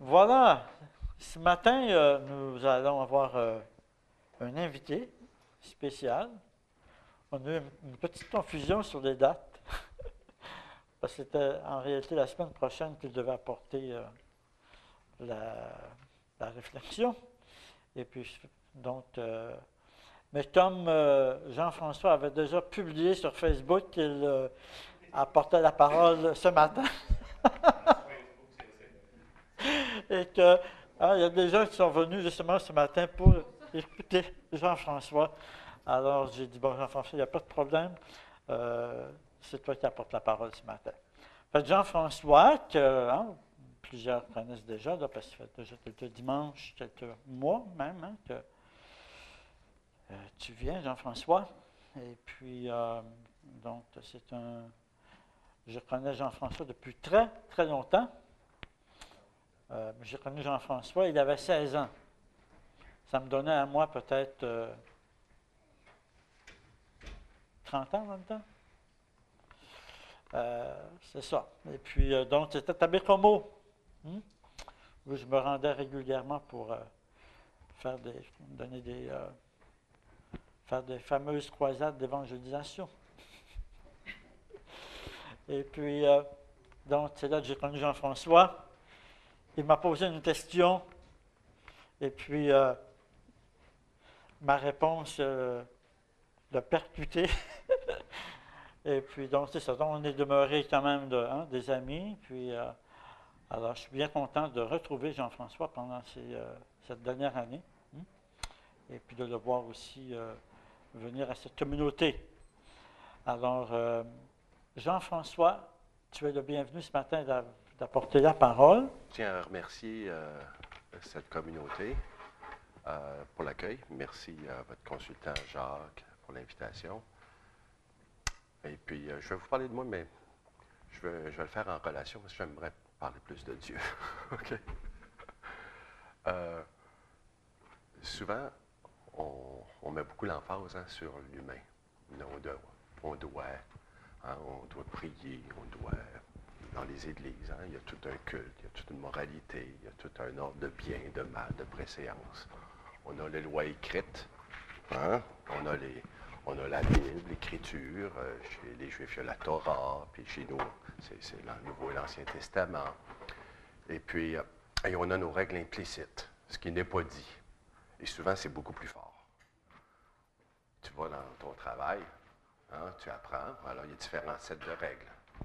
Voilà, ce matin, nous allons avoir un invité spécial. On a eu une petite confusion sur les dates, parce que c'était en réalité la semaine prochaine qu'il devait apporter la, la réflexion. Et puis, donc, mais comme Jean-François avait déjà publié sur Facebook qu'il apportait la parole ce matin, et que il y a des gens qui sont venus justement ce matin pour écouter Jean-François. Alors j'ai dit, bon Jean-François, il n'y a pas de problème. C'est toi qui apportes la parole ce matin. Fait que Jean-François, que plusieurs connaissent déjà, là, parce que ça fait déjà quelques dimanches, quelques mois même, que tu viens, Jean-François. Et puis, donc, c'est un... Je connais Jean-François depuis très, très longtemps. J'ai connu Jean-François, il avait 16 ans. Ça me donnait à moi peut-être 30 ans en même temps. C'est ça. Et puis, donc, c'était à Bécomo, où je me rendais régulièrement pour faire des fameuses croisades d'évangélisation. Et puis, donc, c'est là que j'ai connu Jean-François. Il m'a posé une question, et puis ma réponse l'a percuté. Et puis, donc, c'est ça. Donc, on est demeuré quand même des amis. Puis, alors, je suis bien content de retrouver Jean-François pendant cette dernière année. Et puis, de le voir aussi venir à cette communauté. Alors, Jean-François, tu es le bienvenu ce matin d'apporter la parole. Je tiens à remercier cette communauté pour l'accueil. Merci à votre consultant Jacques pour l'invitation. Et puis, je vais vous parler de moi, mais je vais le faire en relation parce que j'aimerais parler plus de Dieu. OK? Souvent, on met beaucoup l'emphase sur l'humain. On doit prier, dans les églises, il y a tout un culte, il y a toute une moralité, il y a tout un ordre de bien, de mal, de préséance. On a les lois écrites, on a la Bible, l'Écriture, chez les Juifs, il y a la Torah, puis chez nous, c'est le Nouveau et l'Ancien Testament. Et puis, et on a nos règles implicites, ce qui n'est pas dit. Et souvent, c'est beaucoup plus fort. Tu vas dans ton travail, tu apprends, alors il y a différents sets de règles.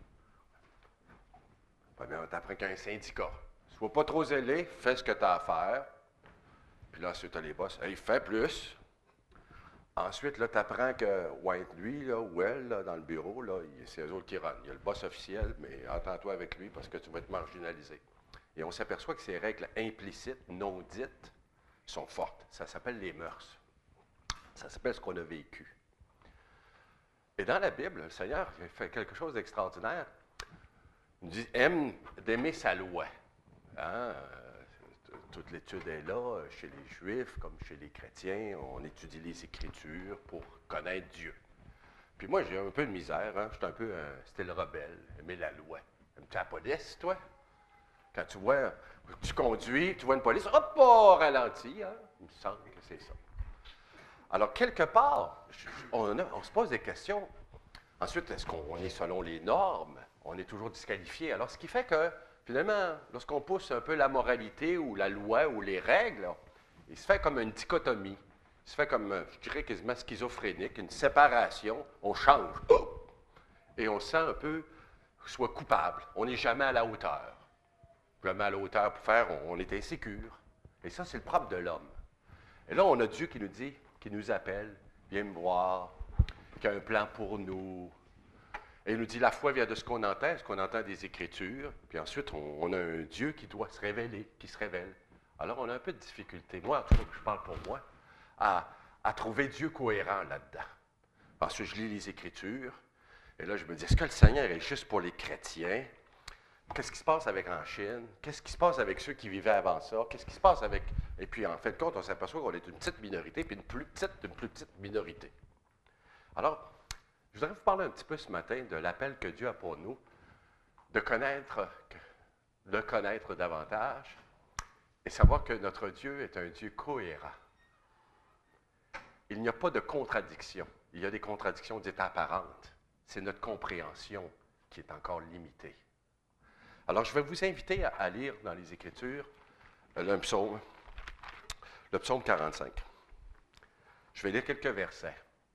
On t'apprend qu'un syndicat. Sois pas trop zélé, fais ce que tu as à faire. Puis là, ensuite, tu as les boss. Hey, fais plus. Ensuite, là, tu apprends que lui, là, ou elle, là, dans le bureau, là, c'est eux autres qui runnent. Il y a le boss officiel, mais entends-toi avec lui parce que tu vas être marginalisé. Et on s'aperçoit que ces règles implicites, non dites, sont fortes. Ça s'appelle les mœurs. Ça s'appelle ce qu'on a vécu. Et dans la Bible, le Seigneur fait quelque chose d'extraordinaire. Il dit d'aimer sa loi. Toute l'étude est là, chez les Juifs comme chez les chrétiens. On étudie les Écritures pour connaître Dieu. Puis moi, j'ai un peu de misère. Je suis un peu un style rebelle, aimer la loi. Aimes-tu la police, toi? Quand tu conduis, tu vois une police, hop, pas ralenti. Il me semble que c'est ça. Alors, quelque part, on se pose des questions. Ensuite, est-ce qu'on est selon les normes? On est toujours disqualifié. Alors, ce qui fait que, finalement, lorsqu'on pousse un peu la moralité ou la loi ou les règles, il se fait comme une dichotomie. Il se fait comme, je dirais, quasiment schizophrénique, une séparation. On change. Et on se sent un peu soit coupable. On n'est jamais à la hauteur. Jamais à la hauteur pour faire, on est insécure. Et ça, c'est le propre de l'homme. Et là, on a Dieu qui nous dit, qui nous appelle, viens me voir, qui a un plan pour nous. Et il nous dit, la foi vient de ce qu'on entend des Écritures, puis ensuite, on a un Dieu qui doit se révéler, qui se révèle. Alors, on a un peu de difficulté, moi, en tout cas, je parle pour moi, à trouver Dieu cohérent là-dedans. Ensuite, je lis les Écritures, et là, je me dis, est-ce que le Seigneur est juste pour les chrétiens? Qu'est-ce qui se passe en Chine? Qu'est-ce qui se passe avec ceux qui vivaient avant ça? Qu'est-ce qui se passe avec... Et puis, en fin de compte, on s'aperçoit qu'on est une petite minorité, puis une plus petite minorité. Alors, je voudrais vous parler un petit peu ce matin de l'appel que Dieu a pour nous, de le connaître davantage, et savoir que notre Dieu est un Dieu cohérent. Il n'y a pas de contradiction. Il y a des contradictions dites apparentes. C'est notre compréhension qui est encore limitée. Alors, je vais vous inviter à lire dans les Écritures le psaume 45. Je vais lire quelques versets.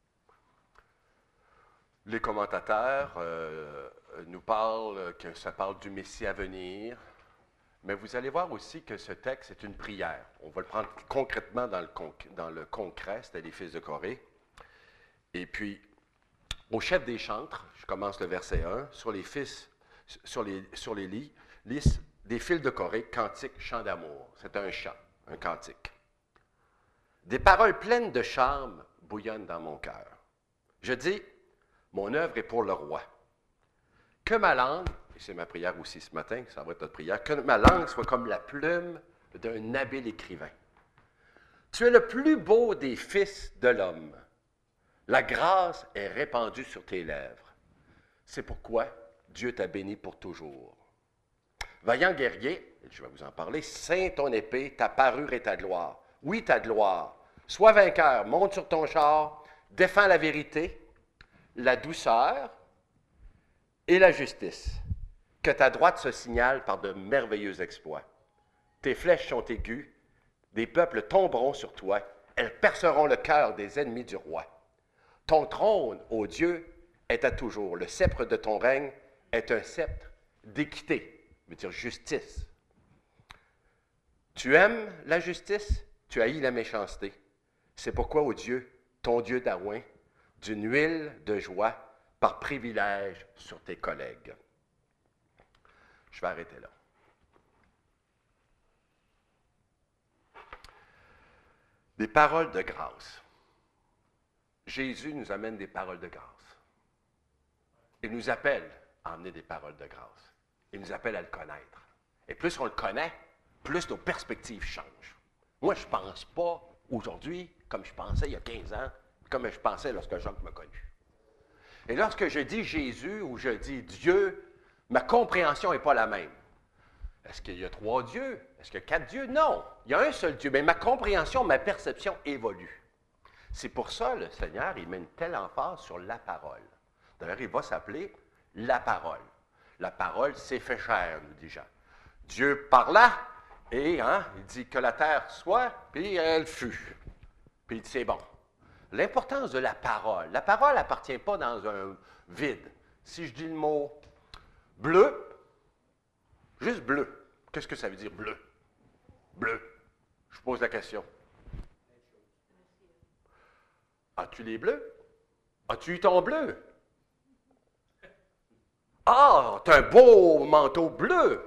Les commentateurs nous parlent que ça parle du Messie à venir, mais vous allez voir aussi que ce texte est une prière. On va le prendre concrètement dans le concret, c'était les fils de Corée. Et puis, au chef des chantres, je commence le verset 1, sur les lits, des fils de Corée, cantique, chant d'amour. C'est un chant, un cantique. Des paroles pleines de charme bouillonnent dans mon cœur. Je dis, mon œuvre est pour le roi. Que ma langue, et c'est ma prière aussi ce matin, ça va être notre prière, que ma langue soit comme la plume d'un habile écrivain. Tu es le plus beau des fils de l'homme. La grâce est répandue sur tes lèvres. C'est pourquoi Dieu t'a béni pour toujours. Vaillant guerrier, je vais vous en parler, ceins ton épée, ta parure et ta gloire. Oui, ta gloire. Sois vainqueur, monte sur ton char, défends la vérité, la douceur et la justice. Que ta droite se signale par de merveilleux exploits. Tes flèches sont aiguës, des peuples tomberont sur toi, elles perceront le cœur des ennemis du roi. Ton trône, ô Dieu, est à toujours. Le sceptre de ton règne est un sceptre d'équité, veut dire justice. Tu aimes la justice, tu haïs la méchanceté. C'est pourquoi, ô Dieu, ton Dieu d'Aouin, d'une huile de joie par privilège sur tes collègues. Je vais arrêter là. Des paroles de grâce. Jésus nous amène des paroles de grâce. Il nous appelle à emmener des paroles de grâce. Il nous appelle à le connaître. Et plus on le connaît, plus nos perspectives changent. Moi, je ne pense pas aujourd'hui comme je pensais il y a 15 ans, comme je pensais lorsque Jacques m'a connu. Et lorsque je dis Jésus ou je dis Dieu, ma compréhension n'est pas la même. Est-ce qu'il y a 3 dieux? Est-ce qu'il y a 4 dieux? Non, il y a un seul Dieu. Mais ma compréhension, ma perception évolue. C'est pour ça le Seigneur, il met une telle emphase sur la parole. D'ailleurs, il va s'appeler la parole. La parole s'est fait chair, nous dit Jean. Dieu parla et il dit que la terre soit, puis elle fut. Puis il dit c'est bon. L'importance de la parole n'appartient pas dans un vide. Si je dis le mot bleu, juste bleu, qu'est-ce que ça veut dire bleu? Bleu. Je pose la question. As-tu les bleus? As-tu eu ton bleu? Ah, tu as un beau manteau bleu.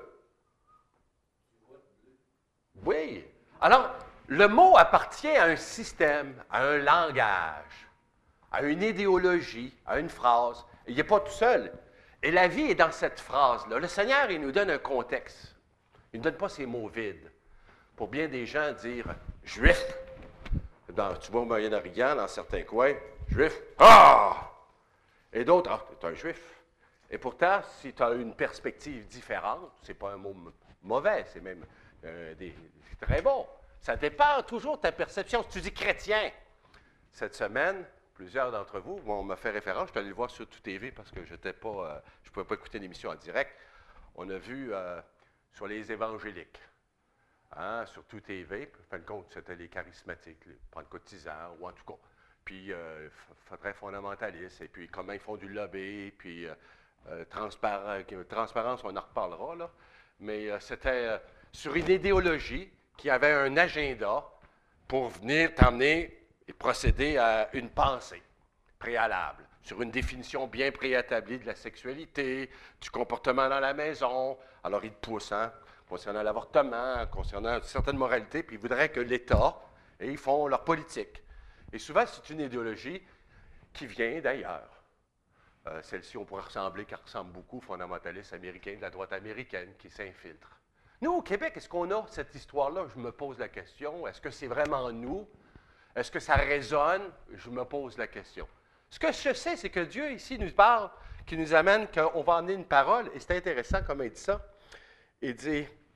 Oui. Alors, le mot appartient à un système, à un langage, à une idéologie, à une phrase. Il n'est pas tout seul. Et la vie est dans cette phrase-là. Le Seigneur, il nous donne un contexte. Il ne donne pas ces mots vides. Pour bien des gens dire « juif », tu vois au Moyen-Orient, dans certains coins, « juif », « ah !» Et d'autres, « ah, tu es un juif ». Et pourtant, si tu as une perspective différente, ce n'est pas un mot mauvais, c'est même très bon. Ça dépend toujours de ta perception. Si tu dis chrétien, cette semaine, plusieurs d'entre vous m'ont fait référence, je suis allé le voir sur Tout TV parce que je ne pouvais pas écouter l'émission en direct. On a vu sur les évangéliques, sur Tout TV, en fin de compte, c'était les charismatiques, les pentecôtisants, ou en tout cas. Puis, très fondamentalistes, et puis comment ils font du lobby, puis transparence, on en reparlera, là. Mais c'était sur une idéologie qui avait un agenda pour venir t'emmener et procéder à une pensée préalable, sur une définition bien préétablie de la sexualité, du comportement dans la maison. Alors, ils te poussent, concernant l'avortement, concernant certaines moralités, puis ils voudraient que l'État, et ils font leur politique. Et souvent, c'est une idéologie qui vient d'ailleurs. Celle-ci, on pourrait ressembler, qui ressemble beaucoup aux fondamentalistes américains, de la droite américaine, qui s'infiltrent. Nous, au Québec, est-ce qu'on a cette histoire-là? Je me pose la question. Est-ce que c'est vraiment nous? Est-ce que ça résonne? Je me pose la question. Ce que je sais, c'est que Dieu, ici, nous parle, qui nous amène qu'on va emmener une parole, et c'est intéressant comme il dit ça. Il dit,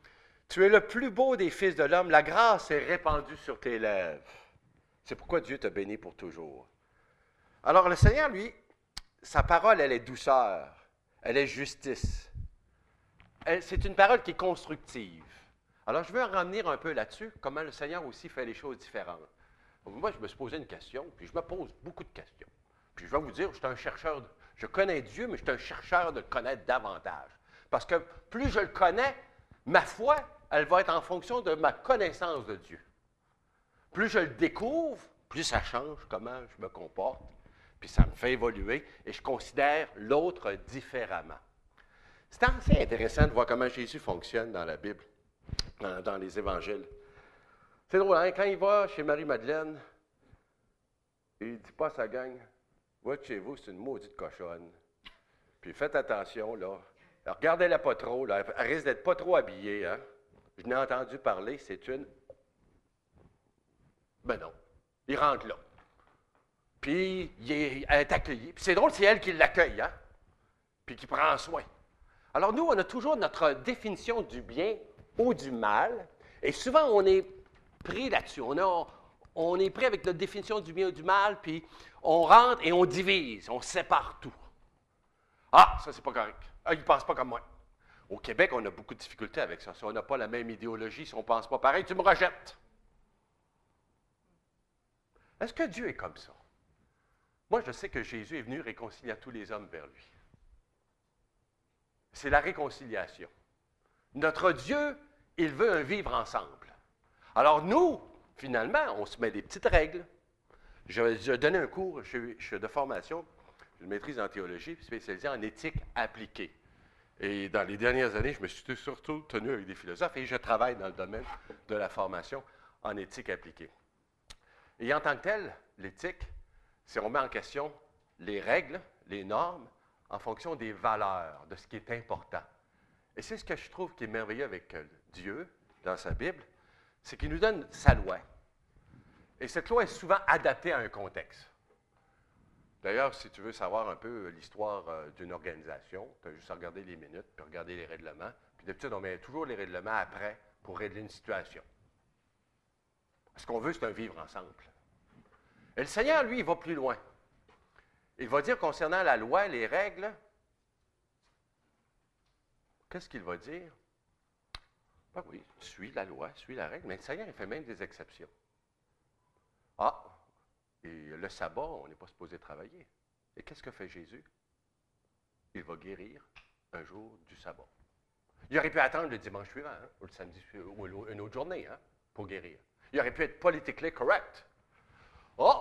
Tu es le plus beau des fils de l'homme, la grâce est répandue sur tes lèvres. C'est pourquoi Dieu t'a béni pour toujours. Alors le Seigneur, lui, sa parole, elle est douceur, elle est justice. C'est une parole qui est constructive. Alors je veux en revenir un peu là-dessus, comment le Seigneur aussi fait les choses différentes. Moi, je me suis posé une question, puis je me pose beaucoup de questions. Puis je vais vous dire, je suis un chercheur, je connais Dieu, mais je suis un chercheur de le connaître davantage. Parce que plus je le connais, ma foi, elle va être en fonction de ma connaissance de Dieu. Plus je le découvre, plus ça change comment je me comporte, puis ça me fait évoluer, et je considère l'autre différemment. C'est assez intéressant de voir comment Jésus fonctionne dans la Bible, dans les évangiles. C'est drôle, hein? Quand il va chez Marie-Madeleine, il ne dit pas à sa gang, « Va de chez vous, c'est une maudite cochonne. » Puis faites attention, là. Regardez-la pas trop, là. Elle risque d'être pas trop habillée, hein? Je n'ai entendu parler, c'est une... Ben non. Il rentre là. Puis elle est accueillie. Puis c'est drôle, c'est elle qui l'accueille, hein? Puis qui prend soin. Alors nous, on a toujours notre définition du bien ou du mal. Et souvent, on est pris là-dessus. On est pris avec notre définition du bien ou du mal, puis on rentre et on divise, on sépare tout. Ah, ça, c'est pas correct. Ah, il ne pense pas comme moi. Au Québec, on a beaucoup de difficultés avec ça. Si on n'a pas la même idéologie, si on ne pense pas pareil, tu me rejettes. Est-ce que Dieu est comme ça? Moi, je sais que Jésus est venu réconcilier tous les hommes vers lui. C'est la réconciliation. Notre Dieu, il veut un vivre ensemble. Alors nous, finalement, on se met des petites règles. Je donnais un cours, je suis de formation, je maîtrise en théologie, spécialisé en éthique appliquée. Et dans les dernières années, je me suis surtout tenu avec des philosophes et je travaille dans le domaine de la formation en éthique appliquée. Et en tant que tel, l'éthique, c'est on met en question les règles, les normes, en fonction des valeurs, de ce qui est important. Et c'est ce que je trouve qui est merveilleux avec Dieu, dans sa Bible, c'est qu'il nous donne sa loi. Et cette loi est souvent adaptée à un contexte. D'ailleurs, si tu veux savoir un peu l'histoire d'une organisation, tu as juste à regarder les minutes, puis regarder les règlements. Puis d'habitude, on met toujours les règlements après pour régler une situation. Ce qu'on veut, c'est un vivre ensemble. Et le Seigneur, lui, il va plus loin. Il va dire concernant la loi, les règles, qu'est-ce qu'il va dire? Ben oui, suis la loi, suis la règle, mais le Seigneur, il fait même des exceptions. Ah, et le sabbat, on n'est pas supposé travailler. Et qu'est-ce que fait Jésus? Il va guérir un jour du sabbat. Il aurait pu attendre le dimanche suivant, hein, ou le samedi, ou une autre journée, hein, pour guérir. Il aurait pu être politiquement correct. Oh,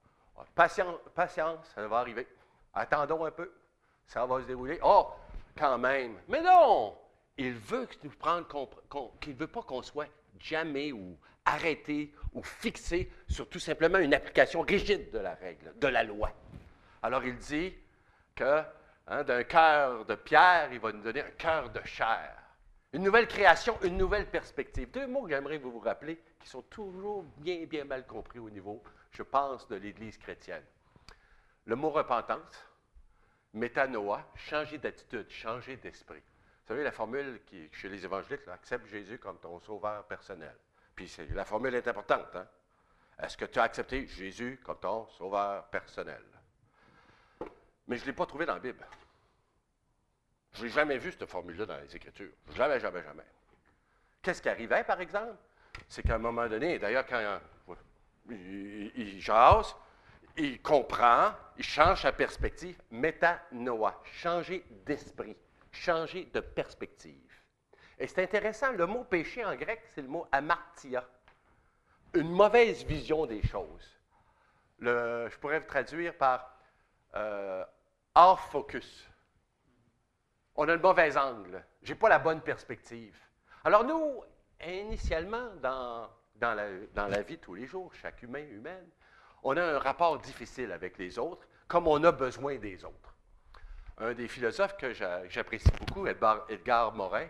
patience, ça va arriver. Attendons un peu, ça va se dérouler. Oh, quand même. Mais non! Il veut qu'il ne veut pas qu'on soit jamais ou arrêté ou fixé sur tout simplement une application rigide de la règle, de la loi. Alors il dit que d'un cœur de pierre, il va nous donner un cœur de chair. Une nouvelle création, une nouvelle perspective. Deux mots que j'aimerais vous rappeler qui sont toujours bien, bien mal compris au niveau, je pense, de l'Église chrétienne. Le mot repentance, métanoïa, changer d'attitude, changer d'esprit. Vous savez, la formule qui chez les évangéliques, là, accepte Jésus comme ton sauveur personnel. Puis la formule est importante. Hein? Est-ce que tu as accepté Jésus comme ton sauveur personnel? Mais je ne l'ai pas trouvé dans la Bible. Je n'ai jamais vu cette formule-là dans les Écritures. Jamais, jamais, jamais. Qu'est-ce qui arrivait, par exemple? C'est qu'à un moment donné, d'ailleurs, quand il jase, il comprend, il change sa perspective. Métanoïa, changer d'esprit, changer de perspective. Et c'est intéressant, le mot péché en grec, c'est le mot amartia. Une mauvaise vision des choses. Je pourrais le traduire par hors focus. On a le mauvais angle. Je n'ai pas la bonne perspective. Alors nous, initialement, dans la vie de tous les jours, chaque humaine, on a un rapport difficile avec les autres, comme on a besoin des autres. Un des philosophes que j'apprécie beaucoup, Edgar Morin,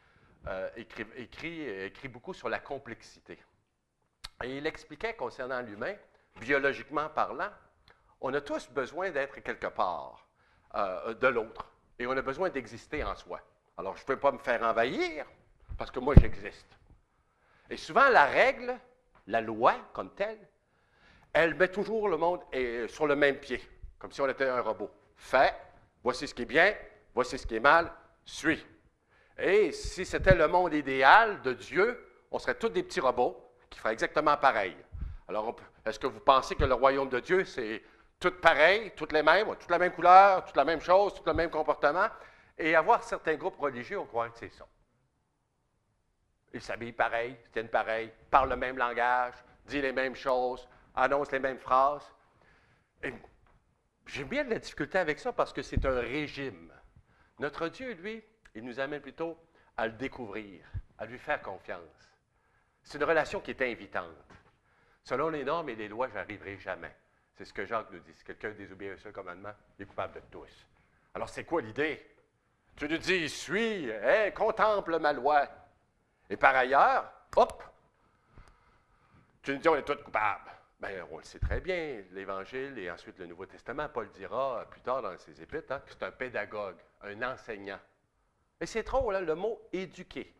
écrit beaucoup sur la complexité. Et il expliquait concernant l'humain, biologiquement parlant, on a tous besoin d'être quelque part de l'autre. Et on a besoin d'exister en soi. Alors, je ne peux pas me faire envahir. parce que moi j'existe. Et souvent la règle, la loi comme telle, elle met toujours le monde sur le même pied, comme si on était un robot. Fais, voici ce qui est bien, voici ce qui est mal, suis. Et si c'était le monde idéal de Dieu, on serait tous des petits robots qui feraient exactement pareil. Alors, est-ce que vous pensez que le royaume de Dieu, c'est tout pareil, toutes les mêmes, toute la même couleur, toute la même chose, tout le même comportement? Et avoir certains groupes religieux, on croit que c'est ça. Ils s'habillent pareil, se tiennent pareil, parlent le même langage, disent les mêmes choses, annoncent les mêmes phrases. Et j'ai bien de la difficulté avec ça parce que c'est un régime. Notre Dieu, lui, il nous amène plutôt à le découvrir, à lui faire confiance. C'est une relation qui est invitante. Selon les normes et les lois, je n'arriverai jamais. C'est ce que Jacques nous dit. Si quelqu'un désobéit à un seul commandement, il est coupable de tous. Alors, c'est quoi l'idée? Tu nous dis, suis, contemple ma loi. Et par ailleurs, hop, tu nous dis, on est tous coupables. Bien, on le sait très bien, l'Évangile et ensuite le Nouveau Testament, Paul dira plus tard dans ses épîtres que c'est un pédagogue, un enseignant. Et c'est drôle, hein, le mot éduquer.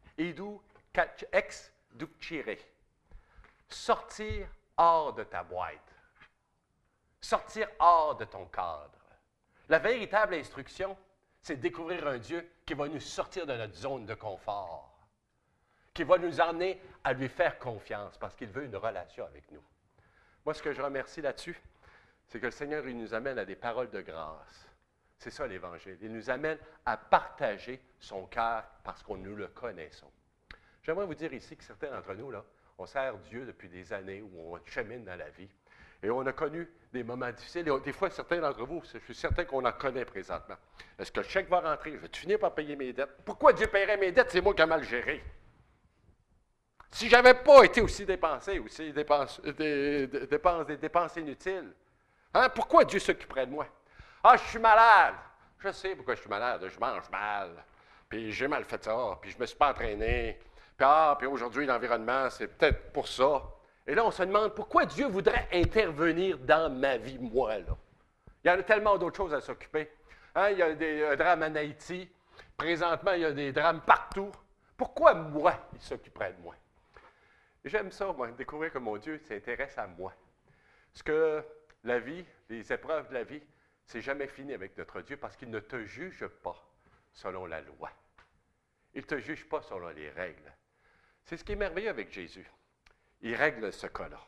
Ex ducere. Sortir hors de ta boîte. Sortir hors de ton cadre. La véritable instruction, c'est de découvrir un Dieu qui va nous sortir de notre zone de confort, qui va nous emmener à lui faire confiance parce qu'il veut une relation avec nous. Moi, ce que je remercie là-dessus, c'est que le Seigneur, il nous amène à des paroles de grâce. C'est ça l'Évangile. Il nous amène à partager son cœur parce qu'on nous le connaissons. J'aimerais vous dire ici que certains d'entre nous, là, on sert Dieu depuis des années où on chemine dans la vie. Et on a connu des moments difficiles. Et des fois, certains d'entre vous, je suis certain qu'on en connaît présentement. Est-ce que le chèque va rentrer? Je vais finir par payer mes dettes. Pourquoi Dieu paierait mes dettes? C'est moi qui ai mal géré. Si je n'avais pas été aussi dépensé, aussi des dépenses inutiles, hein? Pourquoi Dieu s'occuperait de moi? Ah, je suis malade. Je sais pourquoi je suis malade. Je mange mal. Puis j'ai mal fait ça. Puis je ne me suis pas entraîné. Puis aujourd'hui, l'environnement, c'est peut-être pour ça. Et là, on se demande pourquoi Dieu voudrait intervenir dans ma vie, moi, là. Il y en a tellement d'autres choses à s'occuper. Hein? Il y a des drames en Haïti. Présentement, il y a des drames partout. Pourquoi moi, il s'occuperait de moi? Et j'aime ça, moi, découvrir que mon Dieu s'intéresse à moi. Parce que la vie, les épreuves de la vie, c'est jamais fini avec notre Dieu parce qu'il ne te juge pas selon la loi. Il ne te juge pas selon les règles. C'est ce qui est merveilleux avec Jésus. Il règle ce cas-là.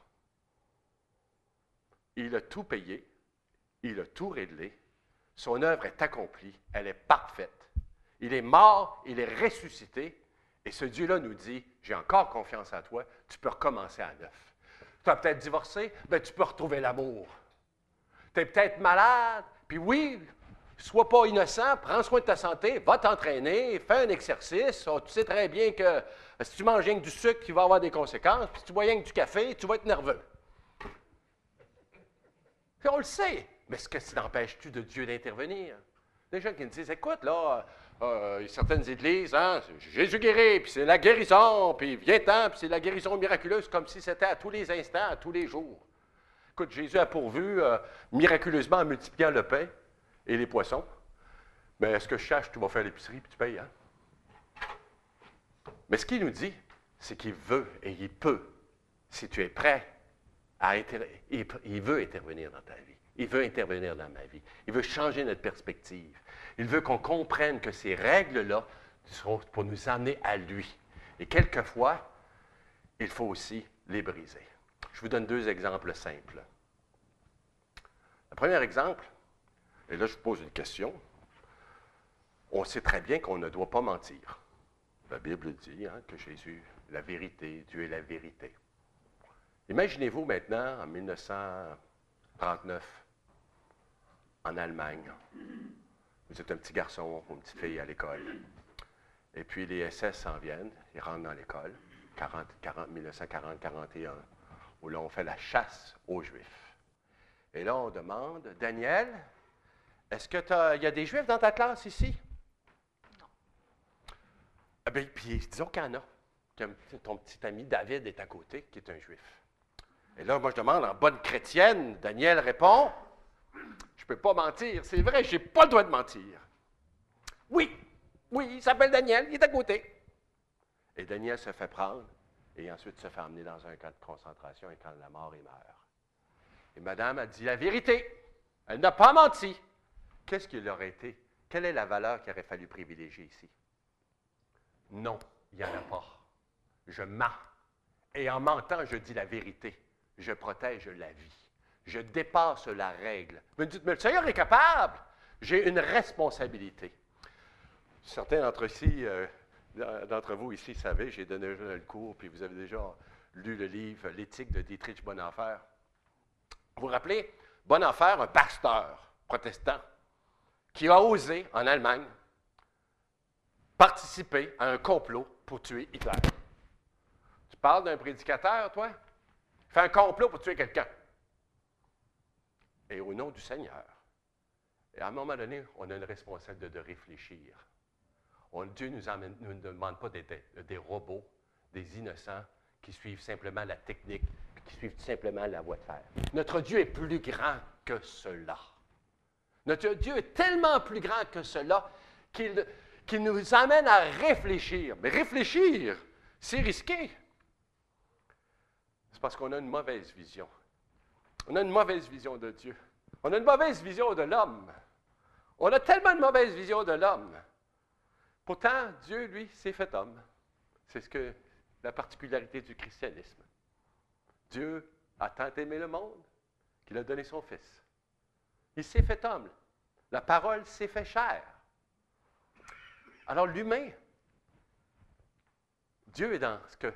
Il a tout payé, il a tout réglé, son œuvre est accomplie, elle est parfaite. Il est mort, il est ressuscité, et ce Dieu-là nous dit, j'ai encore confiance en toi, tu peux recommencer à neuf. Tu as peut-être divorcé, bien tu peux retrouver l'amour. Tu es peut-être malade, puis oui, sois pas innocent, prends soin de ta santé, va t'entraîner, fais un exercice. Oh, tu sais très bien que si tu manges rien que du sucre, il va avoir des conséquences, puis si tu bois rien que du café, tu vas être nerveux. Puis on le sait, mais est-ce que ça n'empêche-tu de Dieu d'intervenir? Des gens qui me disent, écoute, là, il y a certaines églises, hein, Jésus guérit, puis c'est la guérison, puis viens-t'en, puis c'est la guérison miraculeuse, comme si c'était à tous les instants, à tous les jours. Écoute, Jésus a pourvu miraculeusement en multipliant le pain et les poissons. Mais est-ce que je cherche, tu vas faire l'épicerie, puis tu payes, hein? Mais ce qu'il nous dit, c'est qu'il veut et il peut, si tu es prêt, il veut intervenir dans ta vie. Il veut intervenir dans ma vie. Il veut changer notre perspective. Il veut qu'on comprenne que ces règles-là sont pour nous amener à lui. Et quelquefois, il faut aussi les briser. Je vous donne deux exemples simples. Le premier exemple, et là je vous pose une question, on sait très bien qu'on ne doit pas mentir. La Bible dit que Jésus, la vérité, Dieu est la vérité. Imaginez-vous maintenant, en 1939, en Allemagne. Vous êtes un petit garçon ou une petite fille à l'école. Et puis les SS s'en viennent, ils rentrent dans l'école, 1940-41, où là on fait la chasse aux Juifs. Et là on demande, Daniel, est-ce qu'il y a des Juifs dans ta classe ici? Non. Eh bien, puis disons qu'il y en a. Ton petit ami David est à côté, qui est un Juif. Et là, moi je demande, en bonne chrétienne, Daniel répond, je ne peux pas mentir, c'est vrai, je n'ai pas le droit de mentir. Oui, il s'appelle Daniel, il est à côté. Et Daniel se fait prendre et ensuite se fait emmener dans un camp de concentration et quand la mort, il meurt. Et madame a dit la vérité. Elle n'a pas menti. Qu'est-ce qu'il aurait été? Quelle est la valeur qu'il aurait fallu privilégier ici? Non, il n'y en a pas. Je mens. Et en mentant, je dis la vérité. Je protège la vie. Je dépasse la règle. Vous me dites, mais le Seigneur est capable. J'ai une responsabilité. Certains d'entre vous ici savez, j'ai donné le cours, puis vous avez déjà lu le livre L'éthique de Dietrich Bonhoeffer. Vous vous rappelez, Bonhoeffer, un pasteur protestant, qui a osé, en Allemagne, participer à un complot pour tuer Hitler. Tu parles d'un prédicateur, toi? Il fait un complot pour tuer quelqu'un. Et au nom du Seigneur. Et à un moment donné, on a une responsabilité de réfléchir. Dieu ne nous demande pas d'être des robots, des innocents qui suivent simplement la technique, qui suivent simplement la voie de fer. Notre Dieu est plus grand que cela. Notre Dieu est tellement plus grand que cela qu'il nous amène à réfléchir. Mais réfléchir, c'est risqué. C'est parce qu'on a une mauvaise vision. On a une mauvaise vision de Dieu. On a une mauvaise vision de l'homme. On a tellement de mauvaise vision de l'homme. Pourtant, Dieu, lui, s'est fait homme. C'est la particularité du christianisme. Dieu a tant aimé le monde qu'il a donné son Fils. Il s'est fait homme. La parole s'est fait chair. Alors l'humain, Dieu est dans ce que...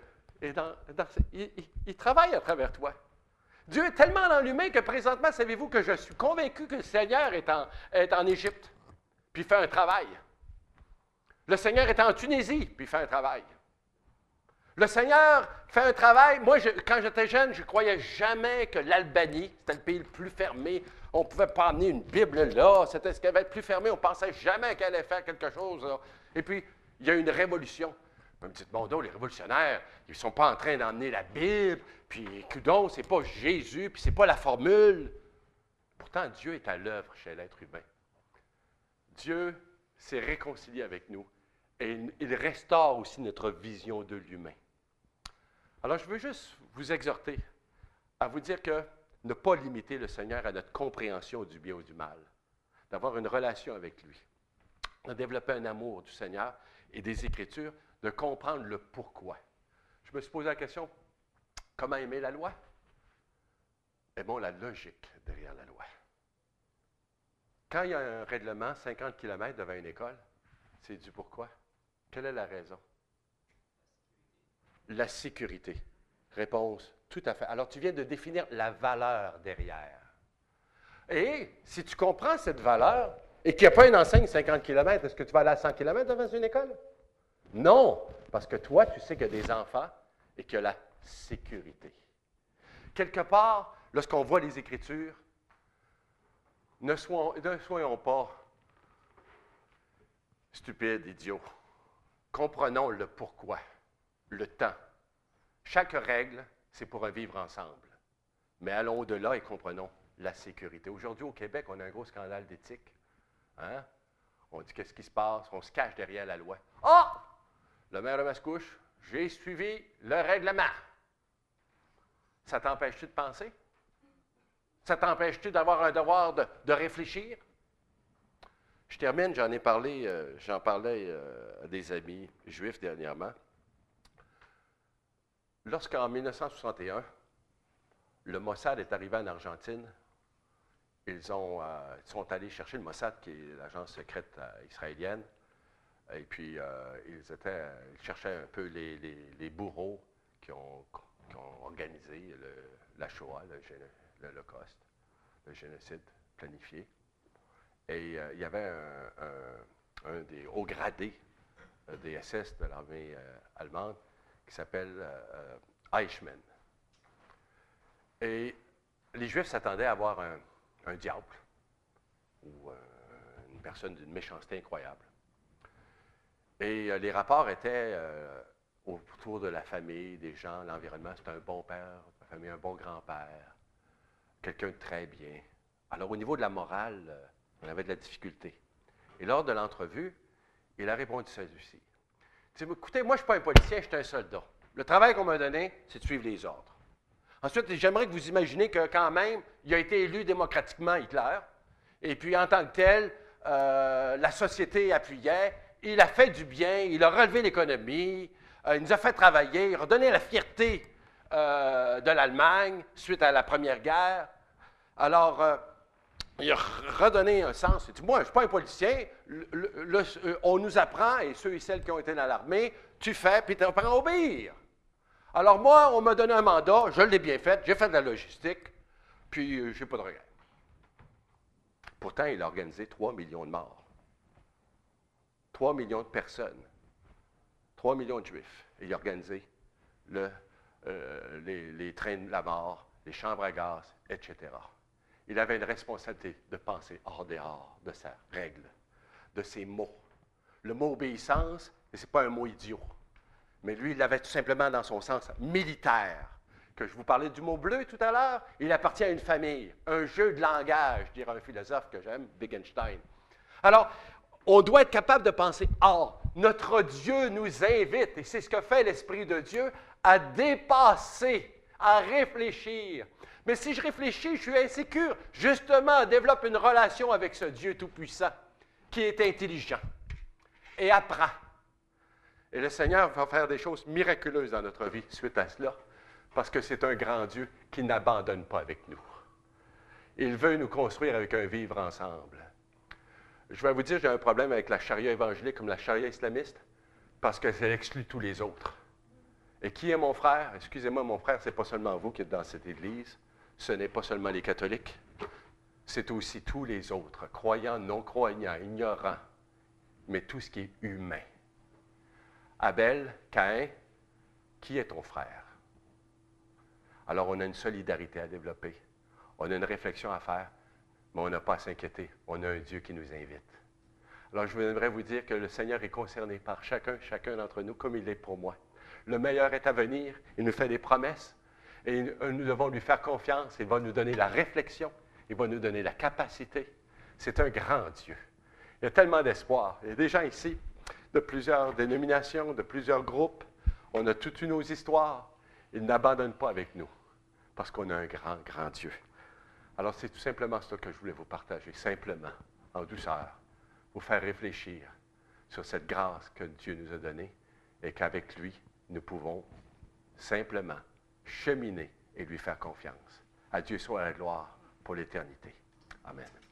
il travaille à travers toi. Dieu est tellement dans l'humain que présentement, savez-vous que je suis convaincu que le Seigneur est en Égypte, puis il fait un travail. Le Seigneur est en Tunisie, puis il fait un travail. Le Seigneur fait un travail. Moi, quand j'étais jeune, je ne croyais jamais que l'Albanie, c'était le pays le plus fermé. On ne pouvait pas amener une Bible là. C'était ce qui avait le plus fermé. On ne pensait jamais qu'elle allait faire quelque chose. Là. Et puis, il y a eu une révolution. Vous me dites, bon, donc, les révolutionnaires, ils ne sont pas en train d'emmener la Bible. Puis, coudonc, ce n'est pas Jésus, puis ce n'est pas la formule. Pourtant, Dieu est à l'œuvre chez l'être humain. Dieu s'est réconcilié avec nous. Et il restaure aussi notre vision de l'humain. Alors, je veux juste vous exhorter à vous dire que ne pas limiter le Seigneur à notre compréhension du bien ou du mal, d'avoir une relation avec lui, de développer un amour du Seigneur et des Écritures, de comprendre le pourquoi. Je me suis posé la question, comment aimer la loi? Aimons la logique derrière la loi. Quand il y a un règlement, 50 km devant une école, c'est du pourquoi. Quelle est la raison? La sécurité. Réponse, tout à fait. Alors, tu viens de définir la valeur derrière. Et si tu comprends cette valeur et qu'il n'y a pas une enseigne 50 km, est-ce que tu vas aller à 100 km devant une école? Non, parce que toi, tu sais qu'il y a des enfants et qu'il y a la sécurité. Quelque part, lorsqu'on voit les Écritures, ne soyons pas stupides, idiots. Comprenons le pourquoi, le temps. Chaque règle, c'est pour un vivre ensemble. Mais allons au-delà et comprenons la sécurité. Aujourd'hui, au Québec, on a un gros scandale d'éthique. Hein? On dit qu'est-ce qui se passe? On se cache derrière la loi. Ah! Le maire de Mascouche, j'ai suivi le règlement. Ça t'empêche-tu de penser? Ça t'empêche-tu d'avoir un devoir de réfléchir? Je termine, j'en parlais à des amis juifs dernièrement. Lorsqu'en 1961, le Mossad est arrivé en Argentine, ils sont allés chercher le Mossad, qui est l'agence secrète israélienne, et puis ils cherchaient un peu les bourreaux qui ont organisé la Shoah, l'Holocauste, le génocide planifié. Et il y avait un des hauts gradés des SS de l'armée allemande qui s'appelle Eichmann. Et les Juifs s'attendaient à avoir un diable ou une personne d'une méchanceté incroyable. Et les rapports étaient autour de la famille, des gens, l'environnement. C'était un bon père, la famille, un bon grand-père, quelqu'un de très bien. Alors au niveau de la morale, on avait de la difficulté. Et lors de l'entrevue, il a répondu celui-ci. Écoutez, moi, je ne suis pas un policier, je suis un soldat. Le travail qu'on m'a donné, c'est de suivre les ordres. Ensuite, j'aimerais que vous imaginez que quand même, il a été élu démocratiquement, Hitler, et puis en tant que tel, la société appuyait, il a fait du bien, il a relevé l'économie, il nous a fait travailler, il a redonné la fierté de l'Allemagne suite à la Première Guerre. Alors, il a redonné un sens. Il dit, moi, je ne suis pas un politicien, on nous apprend, et ceux et celles qui ont été dans l'armée, tu fais, puis tu apprends à obéir. Alors moi, on m'a donné un mandat, je l'ai bien fait, j'ai fait de la logistique, puis je n'ai pas de regret. Pourtant, il a organisé 3 millions de morts. 3 millions de personnes. 3 millions de Juifs. Et il a organisé les trains de la mort, les chambres à gaz, etc. Il avait une responsabilité de penser hors dehors de sa règle, de ses mots. Le mot obéissance, ce n'est pas un mot idiot. Mais lui, il l'avait tout simplement dans son sens militaire. Que je vous parlais du mot bleu tout à l'heure, il appartient à une famille, un jeu de langage, dirait un philosophe que j'aime, Wittgenstein. Alors, on doit être capable de penser hors. Notre Dieu nous invite, et c'est ce que fait l'Esprit de Dieu, à dépasser, à réfléchir. Mais si je réfléchis, je suis insécure. Justement, développe une relation avec ce Dieu tout-puissant, qui est intelligent, et apprend. Et le Seigneur va faire des choses miraculeuses dans notre vie suite à cela, parce que c'est un grand Dieu qui n'abandonne pas avec nous. Il veut nous construire avec un vivre ensemble. Je vais vous dire, j'ai un problème avec la charia évangélique comme la charia islamiste, parce que ça exclut tous les autres. Et qui est mon frère? Excusez-moi, mon frère, ce n'est pas seulement vous qui êtes dans cette Église, ce n'est pas seulement les catholiques, c'est aussi tous les autres, croyants, non-croyants, ignorants, mais tout ce qui est humain. Abel, Caïn, qui est ton frère? Alors, on a une solidarité à développer. On a une réflexion à faire, mais on n'a pas à s'inquiéter. On a un Dieu qui nous invite. Alors, je voudrais vous dire que le Seigneur est concerné par chacun d'entre nous, comme il est pour moi. Le meilleur est à venir. Il nous fait des promesses. Et nous devons lui faire confiance. Il va nous donner la réflexion. Il va nous donner la capacité. C'est un grand Dieu. Il y a tellement d'espoir. Il y a des gens ici de plusieurs dénominations, de plusieurs groupes. On a toutes nos histoires. Il n'abandonne pas avec nous, parce qu'on a un grand, grand Dieu. Alors, c'est tout simplement ça que je voulais vous partager, simplement, en douceur, vous faire réfléchir sur cette grâce que Dieu nous a donnée et qu'avec lui, nous pouvons simplement cheminer et lui faire confiance. À Dieu soit la gloire pour l'éternité. Amen.